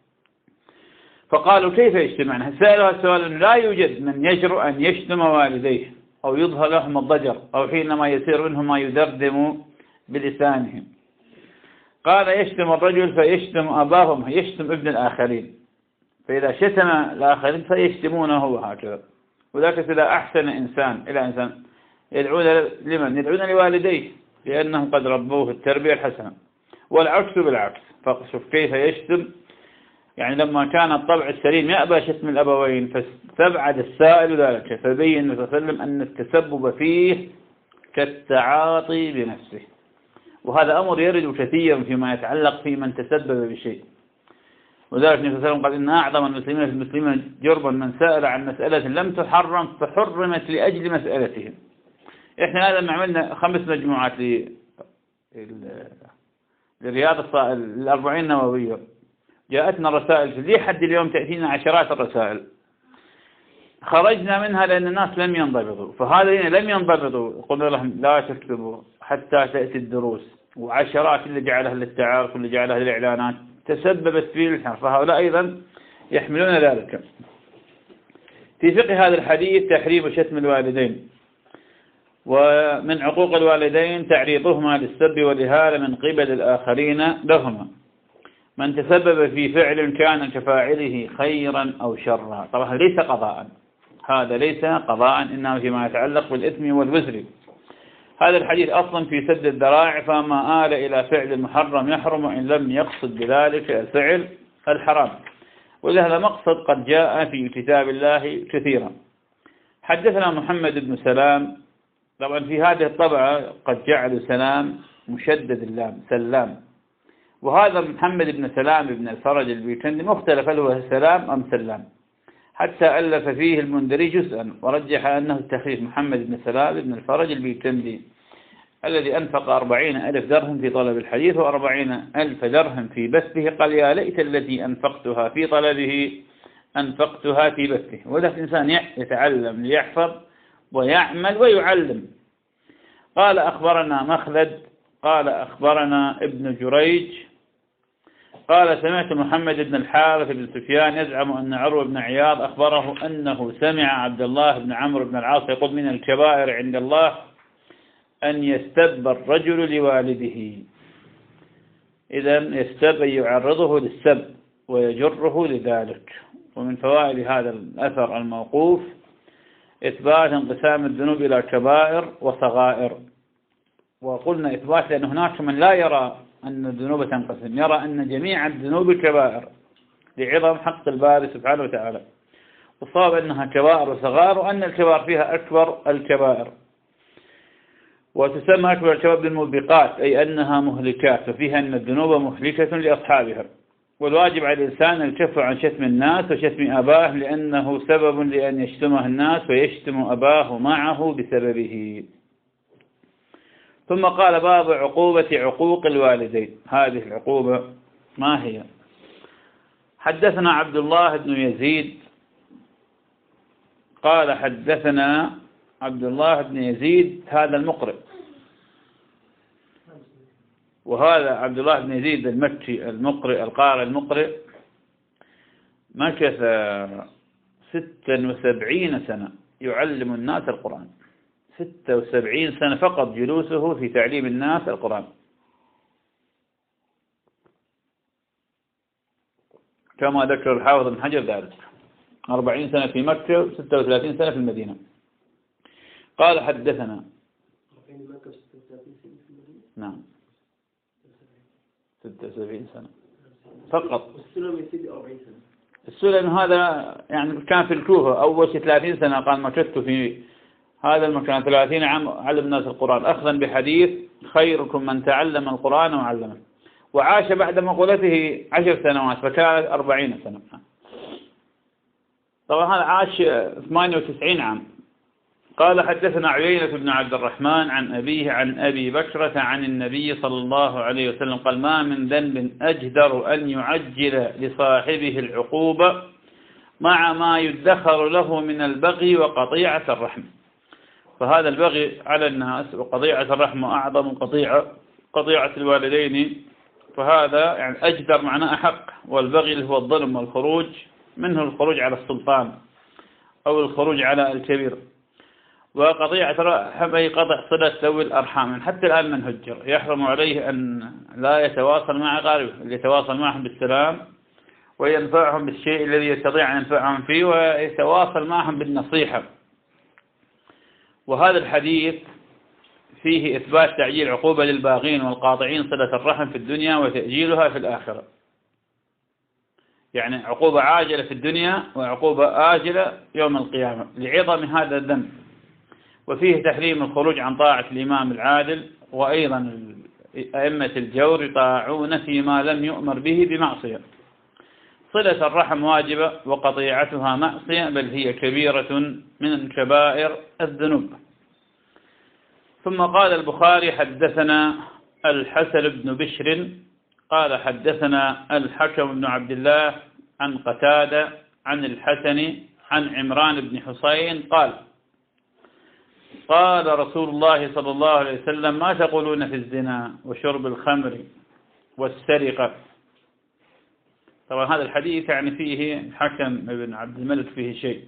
فقالوا كيف يجتمعنا؟ سألوا السؤال أنه لا يوجد من يجرؤ أن يشتم والديه أو يظهر لهم الضجر أو حينما يصير منهم ما يدردم بلسانهم. قال يشتم الرجل فيشتم أباهم، يشتم ابن الآخرين، فإذا شتم الآخرين فيشتمونه وهكذا. وذلك إذا أحسن إنسان إلى إنسان يدعون لمن؟ يدعون لوالديه لأنهم قد ربوه التربية الحسنة، والعكس بالعكس. فشوف كيف يشتم، يعني لما كان الطبع السليم يأبى شتم الأبوين فاستبعد السائل ذلك، فبين النبي صلى الله عليه وسلم أن التسبب فيه كالتعاطي بنفسه. وهذا أمر يرد كثيرا فيما يتعلق في من تسبب بشيء. وذلك النبي صلى الله عليه وسلم قال إن أعظم المسلمين في المسلمين جرما من سأل عن مسألة لم تحرم فحرمت لأجل مسألتهم. إحنا هذا عملنا خمس مجموعات لرياض الأربعين النووية، جاءتنا رسائل لي حد اليوم تأتينا عشرات الرسائل، خرجنا منها لأن الناس لم ينضبطوا. فهذين لم ينضبطوا قلنا لهم لا تكتبوا حتى تأتي الدروس، وعشرات اللي جعلها للتعارف واللي جعلها للإعلانات تسببت في الحرف، فهؤلاء أيضا يحملون ذلك. في فقه هذا الحديث تحريم شتم الوالدين، ومن عقوق الوالدين تعريضهما للسب والإهانة من قبل الآخرين لهما. من تسبب في فعل كان كفاعله خيرا أو شرا. طبعا ليس قضاء، هذا ليس قضاء، إنما فيما يتعلق بالإثم والوزر. هذا الحديث أصلا في سد الذرائع، فما آل إلى فعل محرم يحرم إن لم يقصد بذلك الفعل الحرام، ولهذا مقصد قد جاء في كتاب الله كثيرا. حدثنا محمد بن سلام، طبعا في هذه الطبعة قد جعلوا سلام مشدد اللام سلام، وهذا محمد بن سلام بن الفرج البيكندي مختلف هل هو سلام أم سلام، حتى ألف فيه المنذري جزءا ورجح أنه التخفيف محمد بن سلام بن الفرج البيكندي الذي أنفق أربعين ألف درهم في طلب الحديث وأربعين ألف درهم في بثه. قال يا ليت التي أنفقتها في طلبه أنفقتها في بثه. وذلك الإنسان يتعلم ليحفظ ويعمل ويعلم. قال أخبرنا مخلد قال أخبرنا ابن جريج قال سمعت محمد بن الحارث بن سفيان يزعم أن عروة بن عياض أخبره أنه سمع عبد الله بن عمرو بن العاص يقول من الكبائر عند الله أن يستب الرجل لوالده. إذن يستب يعرضه للسب ويجره لذلك. ومن فوائد هذا الأثر الموقوف إثبات انقسام الذنوب إلى كبائر وصغائر. وقلنا إثبات لأن هناك من لا يرى أن الذنوب تنقسم، يرى أن جميع الذنوب كبائر لعظم حق الباري سبحانه وتعالى. والصواب أنها كبائر وصغائر، وأن الكبائر فيها أكبر الكبائر، وتسمى أكبر الكبائر بالموبقات أي أنها مهلكات، وفيها أن الذنوب مهلكة لأصحابها. والواجب على الإنسان الكف عن شتم الناس وشتم أباه، لأنه سبب لأن يشتمه الناس ويشتم أباه معه بسببه. ثم قال باب عقوبة عقوق الوالدين. هذه العقوبة ما هي؟ حدثنا عبد الله بن يزيد قال حدثنا عبد الله بن يزيد هذا المقرئ، وهذا عبد الله بن يزيد المكي المقرئ القارئ المقرئ مكث ستة وسبعين سنة يعلم الناس القرآن، ستة وسبعين سنة فقط جلوسه في تعليم الناس القرآن، كما ذكر الحافظ بن حجر ذلك، أربعين سنة في مكة وستة وثلاثين سنة في المدينة. قال حدثنا نعم ستة وسبعين سنة فقط. السلم يسيدي أربعين سنة. السلم هذا يعني كان في الكوفة أول شيء ثلاثين سنة، قال مكثت في هذا المكان ثلاثين عام علم الناس القرآن أخذا بحديث خيركم من تعلم القرآن وعلمه. وعاش بعد مقولته عشر سنوات فكانت أربعين سنة. طبعا هذا عاش ثمانية وتسعين عام. قال حدثنا عيينة بن عبد الرحمن عن أبيه عن أبي بكرة عن النبي صلى الله عليه وسلم قال ما من ذنب أجدر أن يعجل لصاحبه العقوبة مع ما يدخر له من البغي وقطيعة الرحم. فهذا البغي على الناس وقطيعة الرحم أعظم قطيعة قطيعة الوالدين، فهذا يعني أجدر معناه أحق. والبغي اللي هو الظلم والخروج منه الخروج على السلطان أو الخروج على الكبير. وقطيعة الرحم أي قطع صلة ذوي الأرحام. حتى الآن من هجر يحرم عليه أن لا يتواصل مع أقاربه، يتواصل معهم بالسلام وينفعهم بالشيء الذي يستطيع أن ينفعهم فيه، ويتواصل معهم بالنصيحة. وهذا الحديث فيه إثبات تعجيل عقوبة للباغين والقاطعين صلة الرحم في الدنيا وتأجيلها في الآخرة، يعني عقوبة عاجلة في الدنيا وعقوبة آجلة يوم القيامة لعظم هذا الذنب. وفيه تحريم الخروج عن طاعة الإمام العادل، وأيضا أئمة الجور يطاعون فيما لم يؤمر به بمعصية. صلة الرحم واجبة وقطيعتها معصية، بل هي كبيرة من كبائر الذنوب. ثم قال البخاري: حدثنا الحسن بن بشر قال حدثنا الحكم بن عبد الله عن قتادة عن الحسن عن عمران بن حسين قال: قال رسول الله صلى الله عليه وسلم: ما تقولون في الزنا وشرب الخمر والسرقة؟ طبعا هذا الحديث يعني فيه حكم بن عبد الملك فيه شيء،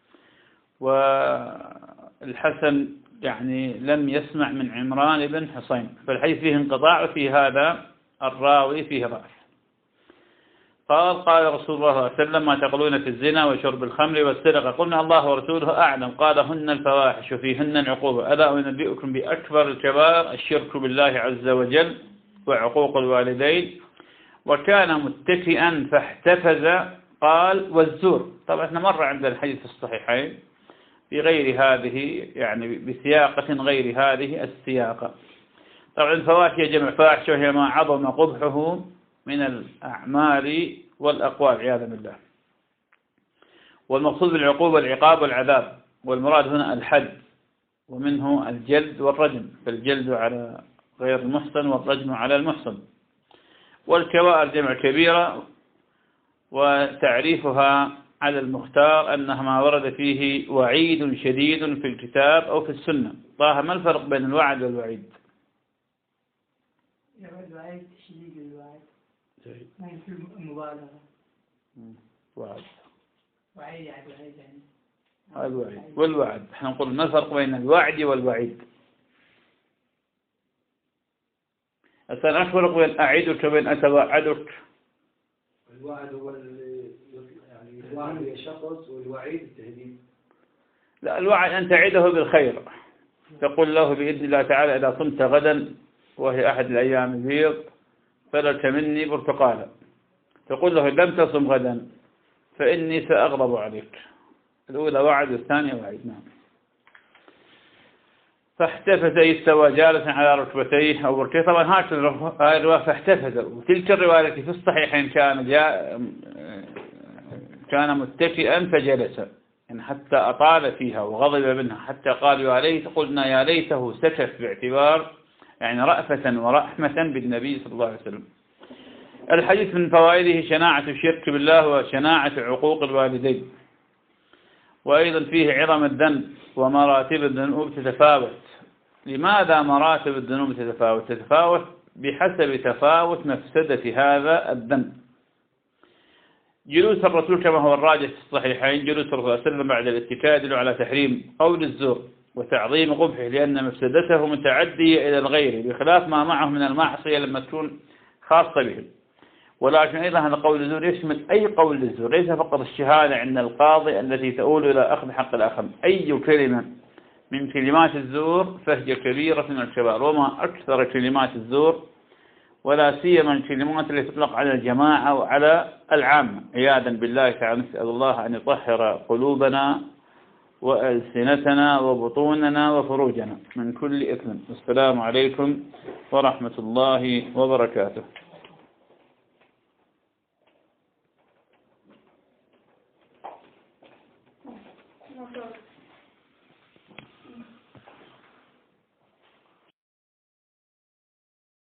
والحسن يعني لم يسمع من عمران بن حسين، فالحديث فيه انقطاع، وفي هذا الراوي فيه ضعف. قال: قال رسول الله صلى الله عليه وسلم: ما تقولون في الزنا وشرب الخمر والسرقة؟ قلنا: الله ورسوله أعلم. قال: هن الفواحش وفيهن العقوبة، ألا أنبئكم بأكبر الكبائر الشرك بالله عز وجل وعقوق الوالدين. وكان متكئا فاحتفز قال: والزور. طبعا احنا مر عندنا الحديث في الصحيحين بغير هذه، يعني بسياقة غير هذه السياقة. طبعا الفواحش جمع فاحش، وهي ما عظم قبحه من الأعمال والأقوال عياذا بالله. والمقصود بالعقوبة العقاب والعذاب، والمراد هنا الحد، ومنه الجلد والرجم، فالجلد على غير المحصن والرجم على المحصن. والكبائر جمع كبيرة، وتعريفها على المختار أنها ما ورد فيه وعيد شديد في الكتاب أو في السنة. طه، ما الفرق بين الوعد والوعيد؟ الوعيد شديد الوعد، ما في المبالغة. وعد وعيد يعني وعيد يعني هذا الوعيد والوعد. احنا نقول ما الفرق بين الوعد والوعيد؟ أصلا الفرق بين أعدك وبين أتوعدك. الوعد هو يعني الوعد يشخص، والوعيد التهديد. لا، الوعد أن تعده بالخير، تقول له بإذن الله تعالى: إذا صمت غدا وهي أحد الأيام البيض فلك مني برتقالة. تقول له: لم تصم غدا فإني سأغضب عليك. الأولى وعد والثانية وعيد. نعم. فاحتفز استوى جالسا على ركبتيه أو ركبتيه. طبعا هذه الرواية فاحتفز، وتلك الرواية في الصحيحين كان جاء كان متكئا فجلس، يعني حتى أطال فيها وغضب منها، حتى قال: يا ليت، قلنا يا ليته سكت، باعتبار يعني رأفة ورحمة بالنبي صلى الله عليه وسلم. الحديث من فوائده شناعة الشرك بالله وشناعة عقوق الوالدين، وأيضا فيه عظم الذنب ومراتب الذنوب تتفاوت. لماذا مراتب الذنوب تتفاوت؟ تتفاوت بحسب تفاوت مفسدة هذا الذنب. جلوس الرسول كما هو الراجح في الصحيحين، جلوس الرسول صلى الله عليه وسلم بعد الاتكاء يدل على تحريم قول الزور وتعظيم قبحه، لأن مفسدته متعدية إلى الغير، بخلاف ما معه من المعصية لما تكون خاصة به. ولكن أيضا هذا قول الزور يشمل أي قول للزور، ليس فقط الشهادة عند القاضي التي تؤول إلى أخذ حق الآخر. أي كلمة من كلمات الزور فهي كبيرة من الكبائر، وما أكثر كلمات الزور، ولا سيما الكلمات التي تطلق على الجماعة وعلى العامة، عياذا بالله تعالى. نسأل الله أن يطهر قلوبنا وألسنتنا وبطوننا وفروجنا من كل إثم. السلام عليكم ورحمة الله وبركاته.